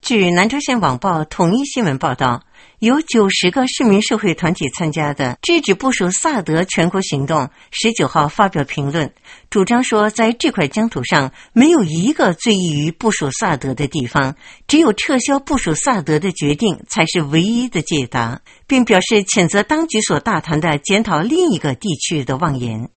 据南朝鲜网报统一新闻报道，有90个市民社会团体参加的制止部署萨德全国行动19号发表评论，主张说在这块疆土上没有一个最易于部署萨德的地方，只有撤销部署萨德的决定才是唯一的解答，并表示谴责当局所大谈的检讨另一个地区的妄言。